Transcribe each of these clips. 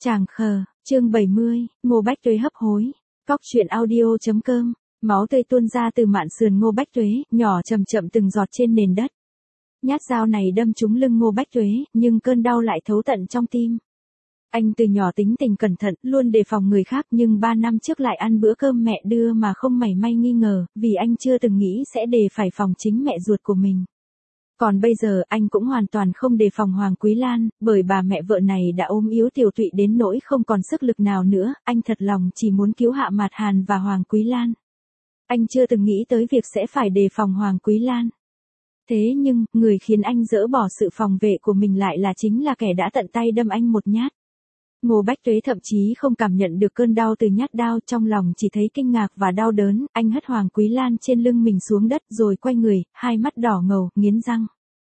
Chàng khờ, chương 70, Ngô Bách Tuế hấp hối. Cóc truyện audio.com. Máu tươi tuôn ra từ mạn sườn Ngô Bách Tuế, nhỏ chậm chậm từng giọt trên nền đất. Nhát dao này đâm trúng lưng Ngô Bách Tuế, nhưng cơn đau lại thấu tận trong tim. Anh từ nhỏ tính tình cẩn thận, luôn đề phòng người khác, nhưng 3 năm trước lại ăn bữa cơm mẹ đưa mà không mảy may nghi ngờ, vì anh chưa từng nghĩ sẽ đề phải phòng chính mẹ ruột của mình. Còn bây giờ anh cũng hoàn toàn không đề phòng Hoàng Quý Lan, bởi bà mẹ vợ này đã ốm yếu tiểu tụy đến nỗi không còn sức lực nào nữa, anh thật lòng chỉ muốn cứu Hạ Mạt Hàn và Hoàng Quý Lan. Anh chưa từng nghĩ tới việc sẽ phải đề phòng Hoàng Quý Lan. Thế nhưng, người khiến anh dỡ bỏ sự phòng vệ của mình lại là chính là kẻ đã tận tay đâm anh một nhát. Ngô Bách Tuế thậm chí không cảm nhận được cơn đau từ nhát đao, trong lòng chỉ thấy kinh ngạc và đau đớn, anh hất Hoàng Quý Lan trên lưng mình xuống đất rồi quay người, hai mắt đỏ ngầu, nghiến răng.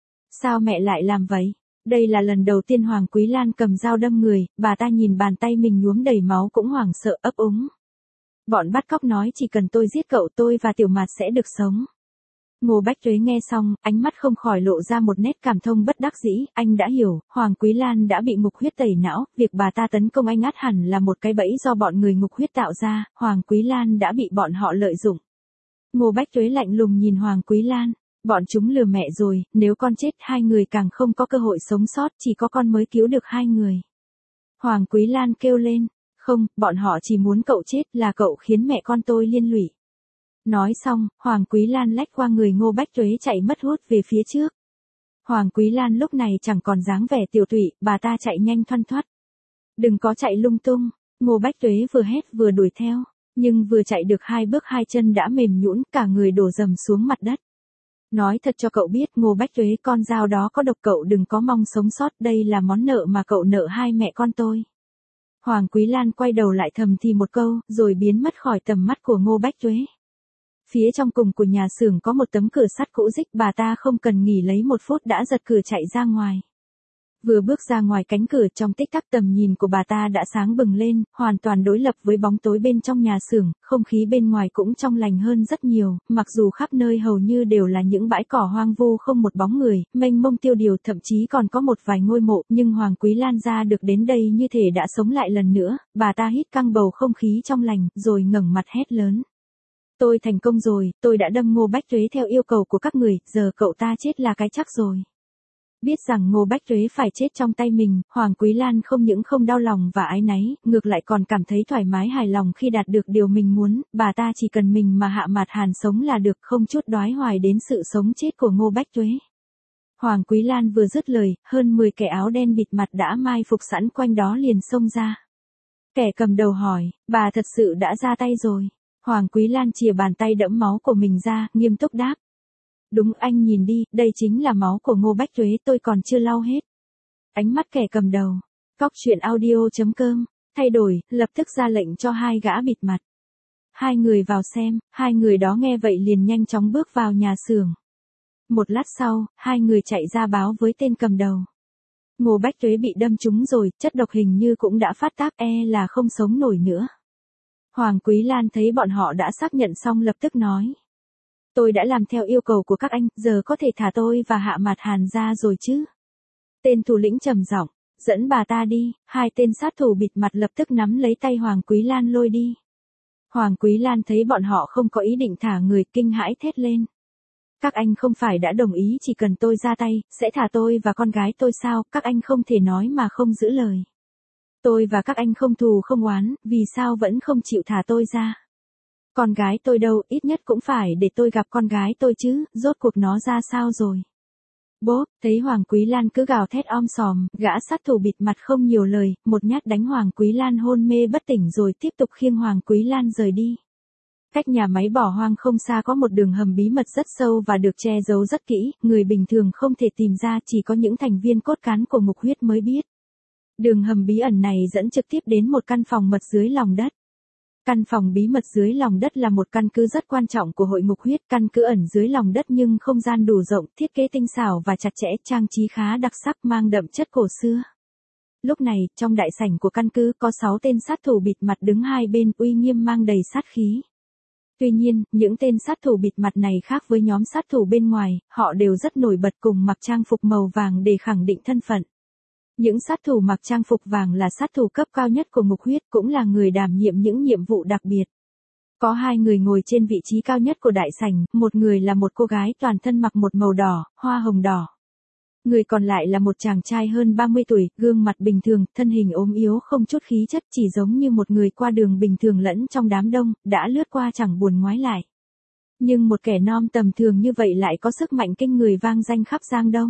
Sao mẹ lại làm vậy? Đây là lần đầu tiên Hoàng Quý Lan cầm dao đâm người, bà ta nhìn bàn tay mình nhuốm đầy máu cũng hoảng sợ ấp úng. Bọn bắt cóc nói chỉ cần tôi giết cậu tôi và Tiểu Mạt sẽ được sống. Ngô Bách Tuế nghe xong, ánh mắt không khỏi lộ ra một nét cảm thông bất đắc dĩ, anh đã hiểu, Hoàng Quý Lan đã bị ngục huyết tẩy não, việc bà ta tấn công anh ắt hẳn là một cái bẫy do bọn người ngục huyết tạo ra, Hoàng Quý Lan đã bị bọn họ lợi dụng. Ngô Bách Tuế lạnh lùng nhìn Hoàng Quý Lan, bọn chúng lừa mẹ rồi, nếu con chết hai người càng không có cơ hội sống sót, chỉ có con mới cứu được hai người. Hoàng Quý Lan kêu lên, không, bọn họ chỉ muốn cậu chết, là cậu khiến mẹ con tôi liên lụy. Nói xong, Hoàng Quý Lan lách qua người Ngô Bách Tuế chạy mất hút về phía trước. Hoàng Quý Lan lúc này chẳng còn dáng vẻ tiểu tụy, bà ta chạy nhanh thoăn thoắt. Đừng có chạy lung tung, Ngô Bách Tuế vừa hét vừa đuổi theo, nhưng vừa chạy được 2 bước 2 chân đã mềm nhũn, cả người đổ dầm xuống mặt đất. Nói thật cho cậu biết Ngô Bách Tuế, con dao đó có độc, cậu đừng có mong sống sót, đây là món nợ mà cậu nợ hai mẹ con tôi. Hoàng Quý Lan quay đầu lại thầm thì một câu, rồi biến mất khỏi tầm mắt của Ngô Bách Tuế. Phía trong cùng của nhà xưởng có một tấm cửa sắt cũ rích, bà ta không cần nghỉ lấy 1 phút đã giật cửa chạy ra ngoài. Vừa bước ra ngoài cánh cửa, trong tích tắc tầm nhìn của bà ta đã sáng bừng lên, hoàn toàn đối lập với bóng tối bên trong nhà xưởng, không khí bên ngoài cũng trong lành hơn rất nhiều, mặc dù khắp nơi hầu như đều là những bãi cỏ hoang vu không một bóng người, mênh mông tiêu điều, thậm chí còn có một vài ngôi mộ, nhưng Hoàng Quý Lan ra được đến đây như thể đã sống lại lần nữa, bà ta hít căng bầu không khí trong lành, rồi ngẩng mặt hét lớn. Tôi thành công rồi, tôi đã đâm Ngô Bách Tuế theo yêu cầu của các người, giờ cậu ta chết là cái chắc rồi. Biết rằng Ngô Bách Tuế phải chết trong tay mình, Hoàng Quý Lan không những không đau lòng và áy náy, ngược lại còn cảm thấy thoải mái hài lòng khi đạt được điều mình muốn, bà ta chỉ cần mình mà Hạ Mạt Hàn sống là được, không chút đoái hoài đến sự sống chết của Ngô Bách Tuế. Hoàng Quý Lan vừa dứt lời, hơn 10 kẻ áo đen bịt mặt đã mai phục sẵn quanh đó liền xông ra. Kẻ cầm đầu hỏi, bà thật sự đã ra tay rồi. Hoàng Quý Lan chìa bàn tay đẫm máu của mình ra, nghiêm túc đáp. Đúng, anh nhìn đi, đây chính là máu của Ngô Bách Tuế, tôi còn chưa lau hết. Ánh mắt kẻ cầm đầu. Cóc truyện audio.com. Thay đổi, lập tức ra lệnh cho 2 gã bịt mặt. 2 người vào xem, 2 người đó nghe vậy liền nhanh chóng bước vào nhà xưởng. Một lát sau, 2 người chạy ra báo với tên cầm đầu. Ngô Bách Tuế bị đâm trúng rồi, chất độc hình như cũng đã phát tác, là không sống nổi nữa. Hoàng Quý Lan thấy bọn họ đã xác nhận xong lập tức nói. Tôi đã làm theo yêu cầu của các anh, giờ có thể thả tôi và Hạ Mạt Hàn ra rồi chứ? Tên thủ lĩnh trầm giọng, dẫn bà ta đi. 2 tên sát thủ bịt mặt lập tức nắm lấy tay Hoàng Quý Lan lôi đi. Hoàng Quý Lan thấy bọn họ không có ý định thả người, kinh hãi thét lên. Các anh không phải đã đồng ý chỉ cần tôi ra tay, sẽ thả tôi và con gái tôi sao, các anh không thể nói mà không giữ lời. Tôi và các anh không thù không oán, vì sao vẫn không chịu thả tôi ra? Con gái tôi đâu, ít nhất cũng phải để tôi gặp con gái tôi chứ, rốt cuộc nó ra sao rồi? Bốp, thấy Hoàng Quý Lan cứ gào thét om sòm, gã sát thủ bịt mặt không nhiều lời, một nhát đánh Hoàng Quý Lan hôn mê bất tỉnh rồi tiếp tục khiêng Hoàng Quý Lan rời đi. Cách nhà máy bỏ hoang không xa có một đường hầm bí mật rất sâu và được che giấu rất kỹ, người bình thường không thể tìm ra, chỉ có những thành viên cốt cán của ngục huyết mới biết. Đường hầm bí ẩn này dẫn trực tiếp đến một căn phòng mật dưới lòng đất. Căn phòng bí mật dưới lòng đất là một căn cứ rất quan trọng của hội ngục huyết, căn cứ ẩn dưới lòng đất nhưng không gian đủ rộng, thiết kế tinh xảo và chặt chẽ, trang trí khá đặc sắc, mang đậm chất cổ xưa. Lúc này, trong đại sảnh của căn cứ có 6 tên sát thủ bịt mặt đứng hai bên, uy nghiêm mang đầy sát khí. Tuy nhiên, những tên sát thủ bịt mặt này khác với nhóm sát thủ bên ngoài, họ đều rất nổi bật cùng mặc trang phục màu vàng để khẳng định thân phận. Những sát thủ mặc trang phục vàng là sát thủ cấp cao nhất của ngục huyết, cũng là người đảm nhiệm những nhiệm vụ đặc biệt. Có hai người ngồi trên vị trí cao nhất của đại sảnh, một người là một cô gái toàn thân mặc một màu đỏ, hoa hồng đỏ. Người còn lại là một chàng trai hơn 30 tuổi, gương mặt bình thường, thân hình ốm yếu không chút khí chất, chỉ giống như một người qua đường bình thường lẫn trong đám đông, đã lướt qua chẳng buồn ngoái lại. Nhưng một kẻ non tầm thường như vậy lại có sức mạnh kinh người vang danh khắp Giang Đông.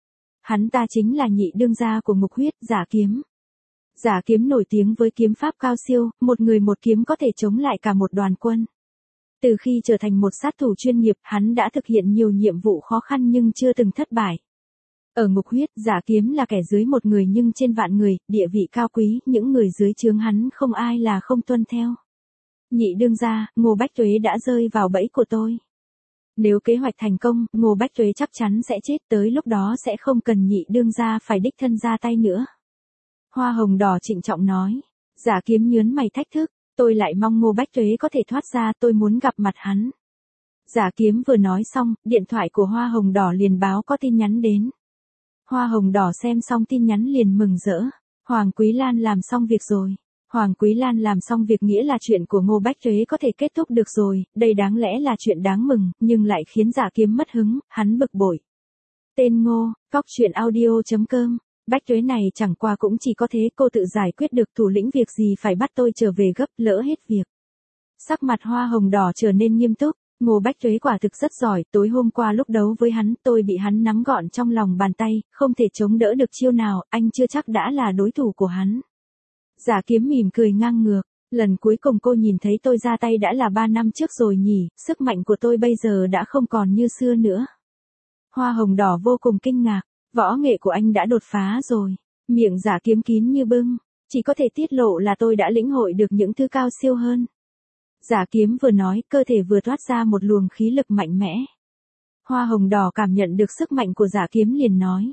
Hắn ta chính là nhị đương gia của ngục huyết, Giả Kiếm. Giả Kiếm nổi tiếng với kiếm pháp cao siêu, một người một kiếm có thể chống lại cả một đoàn quân. Từ khi trở thành một sát thủ chuyên nghiệp, hắn đã thực hiện nhiều nhiệm vụ khó khăn nhưng chưa từng thất bại. Ở ngục huyết, Giả Kiếm là kẻ dưới một người nhưng trên vạn người, địa vị cao quý, những người dưới trướng hắn không ai là không tuân theo. Nhị đương gia, Ngô Bách Tuế đã rơi vào bẫy của tôi. Nếu kế hoạch thành công, Ngô Bách Tuế chắc chắn sẽ chết, tới lúc đó sẽ không cần nhị đương gia phải đích thân ra tay nữa. Hoa hồng đỏ trịnh trọng nói. Giả Kiếm nhướng mày thách thức, tôi lại mong Ngô Bách Tuế có thể thoát ra, tôi muốn gặp mặt hắn. Giả Kiếm vừa nói xong, điện thoại của Hoa hồng đỏ liền báo có tin nhắn đến. Hoa hồng đỏ xem xong tin nhắn liền mừng rỡ. Hoàng Quý Lan làm xong việc rồi. Hoàng Quý Lan làm xong việc nghĩa là chuyện của Ngô Bách Tuế có thể kết thúc được rồi, đây đáng lẽ là chuyện đáng mừng, nhưng lại khiến Giả Kiếm mất hứng, hắn bực bội. Tên Ngô, cóc truyện audio.com. Bách Tuế này chẳng qua cũng chỉ có thế, cô tự giải quyết được, thủ lĩnh việc gì phải bắt tôi trở về gấp, lỡ hết việc. Sắc mặt Hoa hồng đỏ trở nên nghiêm túc. Ngô Bách Tuế quả thực rất giỏi, tối hôm qua lúc đấu với hắn, tôi bị hắn nắm gọn trong lòng bàn tay, không thể chống đỡ được chiêu nào, anh chưa chắc đã là đối thủ của hắn. Giả Kiếm mỉm cười ngang ngược, lần cuối cùng cô nhìn thấy tôi ra tay đã là 3 năm trước rồi nhỉ, sức mạnh của tôi bây giờ đã không còn như xưa nữa. Hoa hồng đỏ vô cùng kinh ngạc, võ nghệ của anh đã đột phá rồi. Miệng Giả Kiếm kín như bưng, chỉ có thể tiết lộ là tôi đã lĩnh hội được những thứ cao siêu hơn. Giả Kiếm vừa nói, cơ thể vừa thoát ra một luồng khí lực mạnh mẽ. Hoa hồng đỏ cảm nhận được sức mạnh của Giả Kiếm liền nói.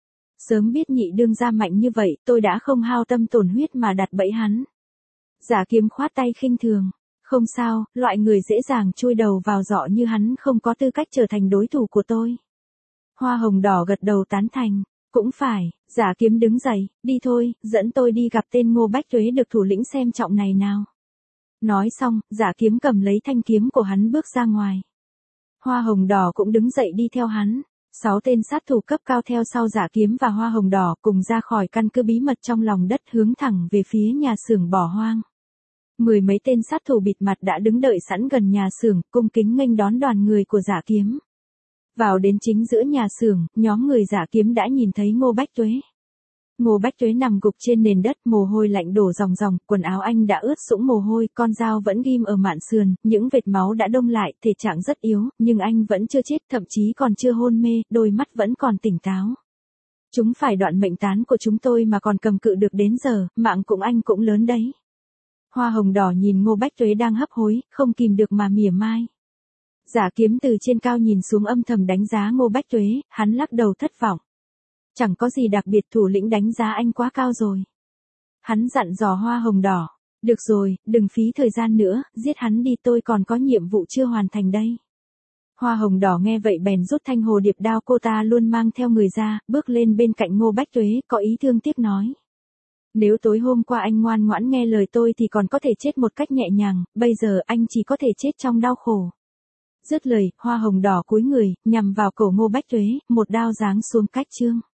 Sớm biết nhị đương gia mạnh như vậy, tôi đã không hao tâm tổn huyết mà đặt bẫy hắn. Giả Kiếm khoát tay khinh thường. Không sao, loại người dễ dàng chui đầu vào giỏ như hắn không có tư cách trở thành đối thủ của tôi. Hoa hồng đỏ gật đầu tán thành. Cũng phải, Giả Kiếm đứng dậy, đi thôi, dẫn tôi đi gặp tên Ngô Bách Tuế được thủ lĩnh xem trọng này nào. Nói xong, Giả Kiếm cầm lấy thanh kiếm của hắn bước ra ngoài. Hoa hồng đỏ cũng đứng dậy đi theo hắn. 6 tên sát thủ cấp cao theo sau Giả Kiếm và Hoa hồng đỏ cùng ra khỏi căn cứ bí mật trong lòng đất hướng thẳng về phía nhà xưởng bỏ hoang. 10 mấy tên sát thủ bịt mặt đã đứng đợi sẵn gần nhà xưởng, cung kính nghênh đón đoàn người của Giả Kiếm. Vào đến chính giữa nhà xưởng, nhóm người Giả Kiếm đã nhìn thấy Ngô Bách Tuế. Ngô Bách Tuế nằm gục trên nền đất, mồ hôi lạnh đổ ròng ròng, quần áo anh đã ướt sũng mồ hôi, con dao vẫn ghim ở mạn sườn, những vệt máu đã đông lại, thể trạng rất yếu, nhưng anh vẫn chưa chết, thậm chí còn chưa hôn mê, đôi mắt vẫn còn tỉnh táo. Chúng phải đoạn mệnh tán của chúng tôi mà còn cầm cự được đến giờ, mạng cũng anh cũng lớn đấy. Hoa hồng đỏ nhìn Ngô Bách Tuế đang hấp hối, không kìm được mà mỉa mai. Giả Kiếm từ trên cao nhìn xuống âm thầm đánh giá Ngô Bách Tuế, hắn lắc đầu thất vọng. Chẳng có gì đặc biệt, thủ lĩnh đánh giá anh quá cao rồi. Hắn dặn dò Hoa hồng đỏ. Được rồi, đừng phí thời gian nữa, giết hắn đi, tôi còn có nhiệm vụ chưa hoàn thành đây. Hoa hồng đỏ nghe vậy bèn rút thanh hồ điệp đao cô ta luôn mang theo người ra, bước lên bên cạnh Ngô Bách Tuế, có ý thương tiếc nói. Nếu tối hôm qua anh ngoan ngoãn nghe lời tôi thì còn có thể chết một cách nhẹ nhàng, bây giờ anh chỉ có thể chết trong đau khổ. Dứt lời, Hoa hồng đỏ cúi người, nhằm vào cổ Ngô Bách Tuế, một đao giáng xuống cách xương.